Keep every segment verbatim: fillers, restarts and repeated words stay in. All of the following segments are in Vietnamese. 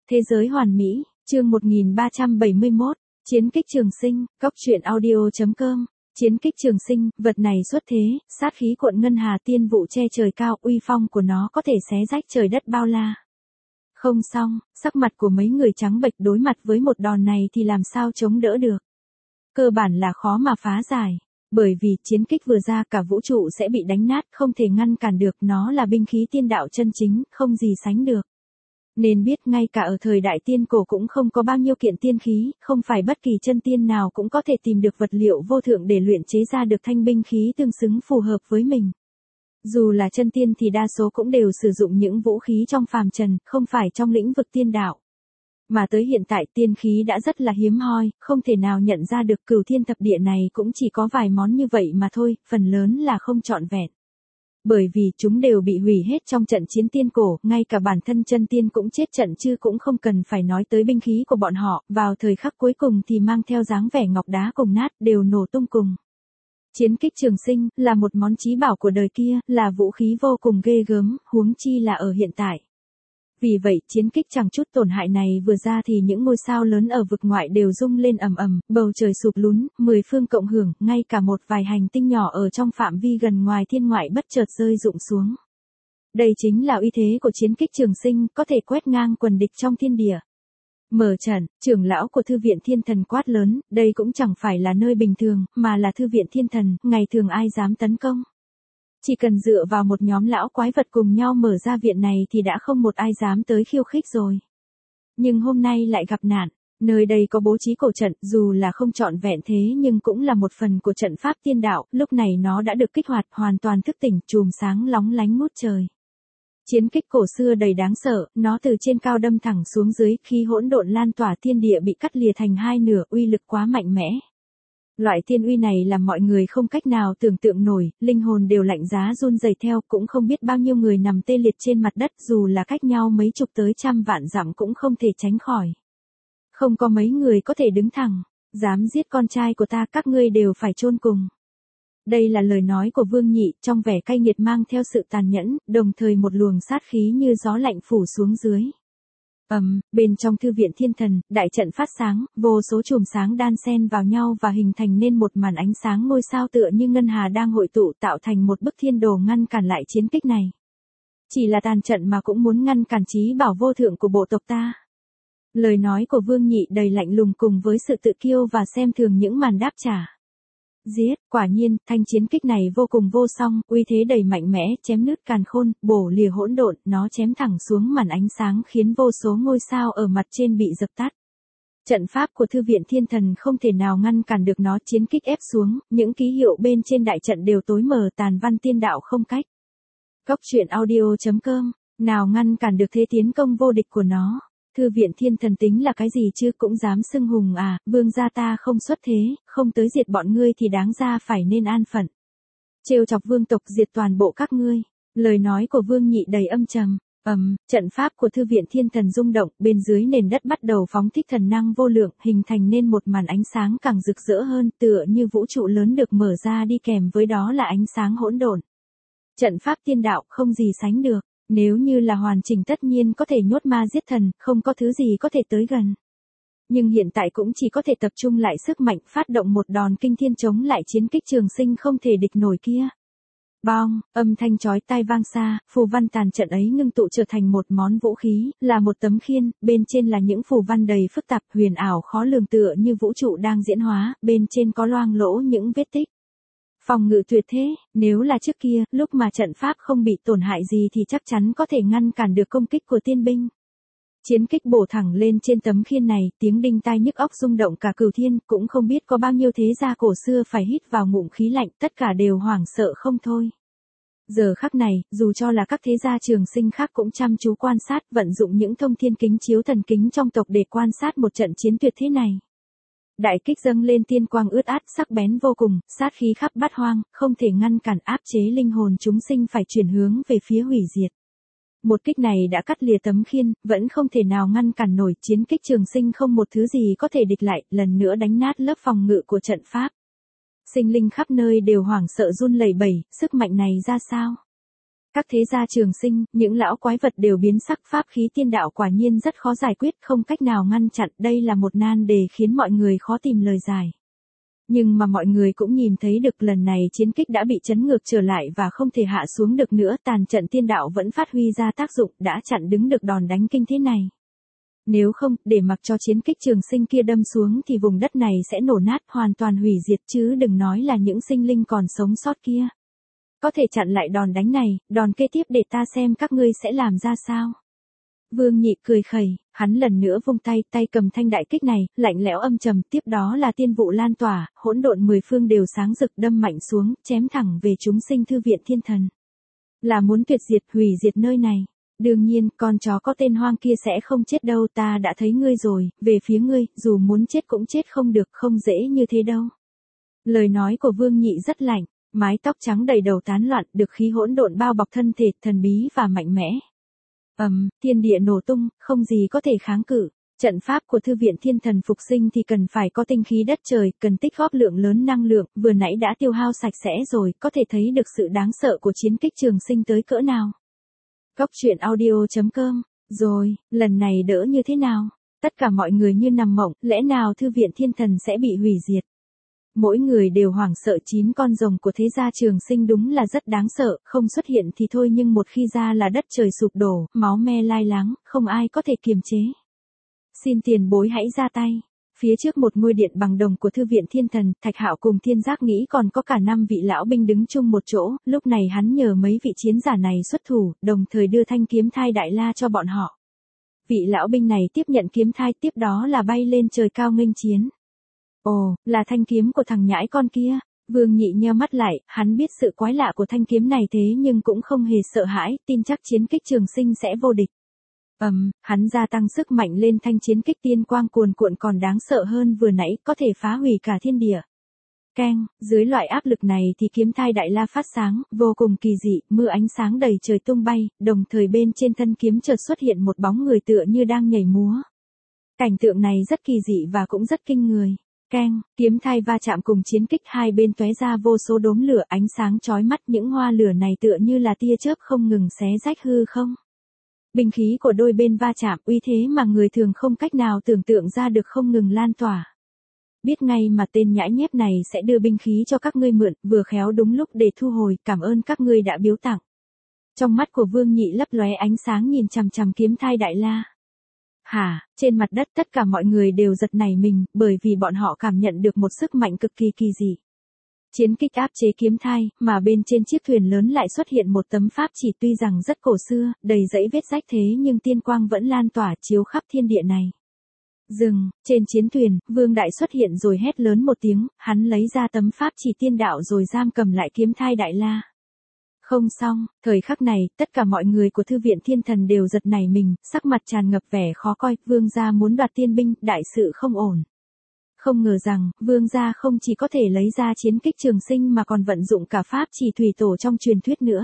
Thế giới hoàn mỹ, chương một nghìn ba trăm bảy mươi mốt, Chiến kích Trường Sinh, cốc truyện audio chấm com. Chiến kích Trường Sinh, vật này xuất thế, sát khí cuộn ngân hà tiên vụ che trời cao, uy phong của nó có thể xé rách trời đất bao la. Không xong, sắc mặt của mấy người trắng bệch đối mặt với một đòn này thì làm sao chống đỡ được. Cơ bản là khó mà phá giải. Bởi vì chiến kích vừa ra cả vũ trụ sẽ bị đánh nát, không thể ngăn cản được, nó là binh khí tiên đạo chân chính, không gì sánh được. Nên biết ngay cả ở thời đại tiên cổ cũng không có bao nhiêu kiện tiên khí, không phải bất kỳ chân tiên nào cũng có thể tìm được vật liệu vô thượng để luyện chế ra được thanh binh khí tương xứng phù hợp với mình. Dù là chân tiên thì đa số cũng đều sử dụng những vũ khí trong phàm trần, không phải trong lĩnh vực tiên đạo. Mà tới hiện tại tiên khí đã rất là hiếm hoi, không thể nào nhận ra được, cửu thiên thập địa này cũng chỉ có vài món như vậy mà thôi, phần lớn là không trọn vẹn. Bởi vì chúng đều bị hủy hết trong trận chiến tiên cổ, ngay cả bản thân chân tiên cũng chết trận chứ cũng không cần phải nói tới binh khí của bọn họ, vào thời khắc cuối cùng thì mang theo dáng vẻ ngọc đá cùng nát, đều nổ tung cùng. Chiến kích Trường Sinh, là một món chí bảo của đời kia, là vũ khí vô cùng ghê gớm, huống chi là ở hiện tại. Vì vậy, chiến kích chẳng chút tổn hại này vừa ra thì những ngôi sao lớn ở vực ngoại đều rung lên ầm ầm, bầu trời sụp lún, mười phương cộng hưởng, ngay cả một vài hành tinh nhỏ ở trong phạm vi gần ngoài thiên ngoại bất chợt rơi rụng xuống. Đây chính là uy thế của chiến kích Trường Sinh, có thể quét ngang quần địch trong thiên địa. Mở trận, trưởng lão của Thư viện Thiên Thần quát lớn, đây cũng chẳng phải là nơi bình thường, mà là Thư viện Thiên Thần, ngày thường ai dám tấn công. Chỉ cần dựa vào một nhóm lão quái vật cùng nhau mở ra viện này thì đã không một ai dám tới khiêu khích rồi. Nhưng hôm nay lại gặp nạn, nơi đây có bố trí cổ trận, dù là không trọn vẹn thế nhưng cũng là một phần của trận pháp tiên đạo, lúc này nó đã được kích hoạt, hoàn toàn thức tỉnh, chùm sáng lóng lánh ngút trời. Chiến kích cổ xưa đầy đáng sợ, nó từ trên cao đâm thẳng xuống dưới, khi hỗn độn lan tỏa thiên địa bị cắt lìa thành hai nửa, uy lực quá mạnh mẽ. Loại thiên uy này làm mọi người không cách nào tưởng tượng nổi, linh hồn đều lạnh giá run rẩy theo, cũng không biết bao nhiêu người nằm tê liệt trên mặt đất, dù là cách nhau mấy chục tới trăm vạn dặm cũng không thể tránh khỏi. Không có mấy người có thể đứng thẳng, dám giết con trai của ta, các ngươi đều phải chôn cùng. Đây là lời nói của Vương Nhị, trong vẻ cay nghiệt mang theo sự tàn nhẫn, đồng thời một luồng sát khí như gió lạnh phủ xuống dưới. Ầm, um, bên trong Thư viện Thiên Thần, đại trận phát sáng, vô số chùm sáng đan xen vào nhau và hình thành nên một màn ánh sáng ngôi sao tựa như ngân hà đang hội tụ, tạo thành một bức thiên đồ ngăn cản lại chiến kích này. Chỉ là tàn trận mà cũng muốn ngăn cản chí bảo vô thượng của bộ tộc ta. Lời nói của Vương Nhị đầy lạnh lùng cùng với sự tự kiêu và xem thường những màn đáp trả. Giết, quả nhiên, thanh chiến kích này vô cùng vô song, uy thế đầy mạnh mẽ, chém nứt càn khôn, bổ lìa hỗn độn, nó chém thẳng xuống màn ánh sáng khiến vô số ngôi sao ở mặt trên bị dập tắt. Trận pháp của Thư viện Thiên Thần không thể nào ngăn cản được nó, chiến kích ép xuống, những ký hiệu bên trên đại trận đều tối mờ, tàn văn tiên đạo không cách. Cốc truyện audio chấm com, nào ngăn cản được thế tiến công vô địch của nó. Thư viện Thiên Thần tính là cái gì chứ, cũng dám xưng hùng à, vương gia ta không xuất thế, không tới diệt bọn ngươi thì đáng ra phải nên an phận. Trêu chọc vương tộc diệt toàn bộ các ngươi. Lời nói của Vương Nhị đầy âm trầm. Ầm, um, trận pháp của Thư viện Thiên Thần rung động, bên dưới nền đất bắt đầu phóng thích thần năng vô lượng, hình thành nên một màn ánh sáng càng rực rỡ hơn, tựa như vũ trụ lớn được mở ra, đi kèm với đó là ánh sáng hỗn độn. Trận pháp tiên đạo không gì sánh được. Nếu như là hoàn chỉnh tất nhiên có thể nhốt ma giết thần, không có thứ gì có thể tới gần. Nhưng hiện tại cũng chỉ có thể tập trung lại sức mạnh, phát động một đòn kinh thiên chống lại chiến kích Trường Sinh không thể địch nổi kia. Bong, âm thanh chói tai vang xa, phù văn tàn trận ấy ngưng tụ trở thành một món vũ khí, là một tấm khiên, bên trên là những phù văn đầy phức tạp, huyền ảo khó lường tựa như vũ trụ đang diễn hóa, bên trên có loang lỗ những vết tích. Phòng ngự tuyệt thế, nếu là trước kia, lúc mà trận pháp không bị tổn hại gì thì chắc chắn có thể ngăn cản được công kích của tiên binh. Chiến kích bổ thẳng lên trên tấm khiên này, tiếng đinh tai nhức óc rung động cả cửu thiên, cũng không biết có bao nhiêu thế gia cổ xưa phải hít vào ngụm khí lạnh, tất cả đều hoảng sợ không thôi. Giờ khắc này, dù cho là các thế gia Trường Sinh khác cũng chăm chú quan sát, vận dụng những thông thiên kính chiếu thần kính trong tộc để quan sát một trận chiến tuyệt thế này. Đại kích dâng lên tiên quang ướt át, sắc bén vô cùng, sát khí khắp bát hoang, không thể ngăn cản, áp chế linh hồn chúng sinh phải chuyển hướng về phía hủy diệt. Một kích này đã cắt lìa tấm khiên, vẫn không thể nào ngăn cản nổi, chiến kích Trường Sinh không một thứ gì có thể địch lại, lần nữa đánh nát lớp phòng ngự của trận pháp. Sinh linh khắp nơi đều hoảng sợ run lẩy bẩy, sức mạnh này ra sao? Các thế gia trường sinh, những lão quái vật đều biến sắc, pháp khí tiên đạo quả nhiên rất khó giải quyết, không cách nào ngăn chặn, đây là một nan đề khiến mọi người khó tìm lời giải. Nhưng mà mọi người cũng nhìn thấy được lần này chiến kích đã bị chấn ngược trở lại và không thể hạ xuống được nữa, tàn trận tiên đạo vẫn phát huy ra tác dụng, đã chặn đứng được đòn đánh kinh thế này. Nếu không, để mặc cho chiến kích trường sinh kia đâm xuống thì vùng đất này sẽ nổ nát, hoàn toàn hủy diệt, chứ đừng nói là những sinh linh còn sống sót kia. Có thể chặn lại đòn đánh này, đòn kế tiếp để ta xem các ngươi sẽ làm ra sao. Vương Nhị cười khẩy, hắn lần nữa vung tay, tay cầm thanh đại kích này, lạnh lẽo âm trầm, tiếp đó là tiên vụ lan tỏa, hỗn độn mười phương đều sáng rực đâm mạnh xuống, chém thẳng về chúng sinh thư viện thiên thần. Là muốn tuyệt diệt, hủy diệt nơi này. Đương nhiên, con chó có tên hoang kia sẽ không chết đâu, ta đã thấy ngươi rồi, về phía ngươi, dù muốn chết cũng chết không được, không dễ như thế đâu. Lời nói của Vương Nhị rất lạnh, mái tóc trắng đầy đầu tán loạn, được khí hỗn độn bao bọc thân thể, thần bí và mạnh mẽ. Ầm, um, thiên địa nổ tung, không gì có thể kháng cự. Trận pháp của thư viện thiên thần phục sinh thì cần phải có tinh khí đất trời, cần tích góp lượng lớn năng lượng, vừa nãy đã tiêu hao sạch sẽ rồi, có thể thấy được sự đáng sợ của chiến kích trường sinh tới cỡ nào. Góc truyện audio chấm com, rồi, lần này đỡ như thế nào? Tất cả mọi người như nằm mộng, lẽ nào thư viện thiên thần sẽ bị hủy diệt? Mỗi người đều hoảng sợ, chín con rồng của thế gia trường sinh đúng là rất đáng sợ, không xuất hiện thì thôi nhưng một khi ra là đất trời sụp đổ, máu me lai láng, không ai có thể kiềm chế. Xin tiền bối hãy ra tay. Phía trước một ngôi điện bằng đồng của thư viện thiên thần, Thạch Hạo cùng Thiên Giác nghĩ còn có cả năm vị lão binh đứng chung một chỗ, lúc này hắn nhờ mấy vị chiến giả này xuất thủ, đồng thời đưa thanh kiếm thai đại la cho bọn họ. Vị lão binh này tiếp nhận kiếm thai, tiếp đó là bay lên trời cao nghênh chiến. Ồ, là thanh kiếm của thằng nhãi con kia. Vương Nhị nheo mắt lại, hắn biết sự quái lạ của thanh kiếm này thế nhưng cũng không hề sợ hãi, tin chắc chiến kích trường sinh sẽ vô địch. Ầm, um, hắn gia tăng sức mạnh lên, thanh chiến kích tiên quang cuồn cuộn còn đáng sợ hơn vừa nãy, có thể phá hủy cả thiên địa. Keng, dưới loại áp lực này thì kiếm thai đại la phát sáng, vô cùng kỳ dị, mưa ánh sáng đầy trời tung bay, đồng thời bên trên thân kiếm chợt xuất hiện một bóng người tựa như đang nhảy múa. Cảnh tượng này rất kỳ dị và cũng rất kinh người. Keng, kiếm thai va chạm cùng chiến kích, hai bên tóe ra vô số đốm lửa ánh sáng chói mắt, những hoa lửa này tựa như là tia chớp không ngừng xé rách hư không. Binh khí của đôi bên va chạm, uy thế mà người thường không cách nào tưởng tượng ra được không ngừng lan tỏa. Biết ngay mà tên nhãi nhép này sẽ đưa binh khí cho các ngươi mượn, vừa khéo đúng lúc để thu hồi, cảm ơn các ngươi đã biếu tặng. Trong mắt của Vương Nhị lấp lóe ánh sáng nhìn chằm chằm kiếm thai đại la. Hả, trên mặt đất tất cả mọi người đều giật nảy mình, bởi vì bọn họ cảm nhận được một sức mạnh cực kỳ kỳ dị. Chiến kích áp chế kiếm thai, mà bên trên chiếc thuyền lớn lại xuất hiện một tấm pháp chỉ tuy rằng rất cổ xưa, đầy dãy vết rách thế nhưng tiên quang vẫn lan tỏa chiếu khắp thiên địa này. Dừng, trên chiến thuyền, Vương Đại xuất hiện rồi hét lớn một tiếng, hắn lấy ra tấm pháp chỉ tiên đạo rồi giam cầm lại kiếm thai đại la. Không xong, thời khắc này, tất cả mọi người của thư viện thiên thần đều giật nảy mình, sắc mặt tràn ngập vẻ khó coi, Vương gia muốn đoạt tiên binh, đại sự không ổn. Không ngờ rằng, Vương gia không chỉ có thể lấy ra chiến kích trường sinh mà còn vận dụng cả pháp chỉ thủy tổ trong truyền thuyết nữa.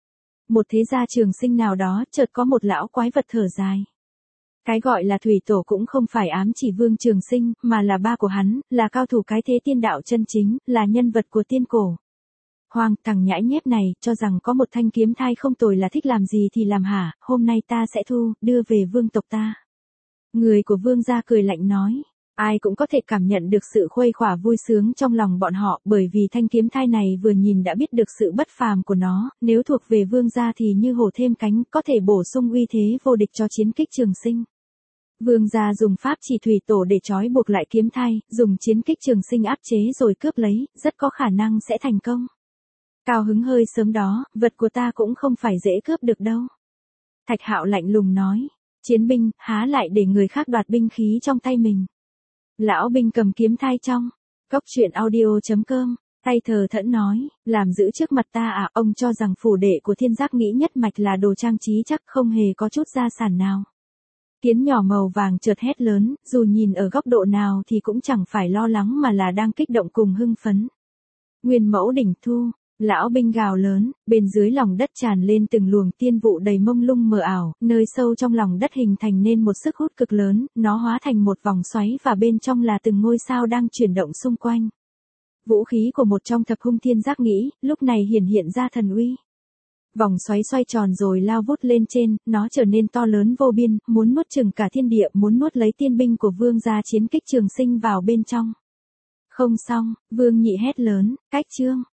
Một thế gia trường sinh nào đó, chợt có một lão quái vật thở dài. Cái gọi là thủy tổ cũng không phải ám chỉ Vương Trường Sinh, mà là ba của hắn, là cao thủ cái thế tiên đạo chân chính, là nhân vật của tiên cổ. Hoàng, thằng nhãi nhép này, cho rằng có một thanh kiếm thai không tồi là thích làm gì thì làm hả, hôm nay ta sẽ thu, đưa về vương tộc ta. Người của Vương gia cười lạnh nói. Ai cũng có thể cảm nhận được sự khuây khỏa vui sướng trong lòng bọn họ, bởi vì thanh kiếm thai này vừa nhìn đã biết được sự bất phàm của nó, nếu thuộc về Vương gia thì như hổ thêm cánh, có thể bổ sung uy thế vô địch cho chiến kích trường sinh. Vương gia dùng pháp chỉ thủy tổ để trói buộc lại kiếm thai, dùng chiến kích trường sinh áp chế rồi cướp lấy, rất có khả năng sẽ thành công. Cao hứng hơi sớm đó, vật của ta cũng không phải dễ cướp được đâu. Thạch Hạo lạnh lùng nói, chiến binh, há lại để người khác đoạt binh khí trong tay mình. Lão binh cầm kiếm thai trong, góc truyện audio chấm com, tay thờ thẫn nói, làm giữ trước mặt ta à, ông cho rằng phủ đệ của Thiên Giác nghĩ nhất mạch là đồ trang trí chắc không hề có chút gia sản nào. Kiến nhỏ màu vàng chợt hét lớn, dù nhìn ở góc độ nào thì cũng chẳng phải lo lắng mà là đang kích động cùng hưng phấn. Nguyên mẫu đỉnh thu. Lão binh gào lớn, bên dưới lòng đất tràn lên từng luồng tiên vụ đầy mông lung mờ ảo, nơi sâu trong lòng đất hình thành nên một sức hút cực lớn, nó hóa thành một vòng xoáy và bên trong là từng ngôi sao đang chuyển động xung quanh. Vũ khí của một trong thập hung thiên giác nghĩ, lúc này hiển hiện ra thần uy. Vòng xoáy xoay tròn rồi lao vút lên trên, nó trở nên to lớn vô biên, muốn nuốt chửng cả thiên địa, muốn nuốt lấy tiên binh của vương gia Chiến Kích Trường Sinh vào bên trong. Không xong, Vương Nhị hét lớn, cách chương.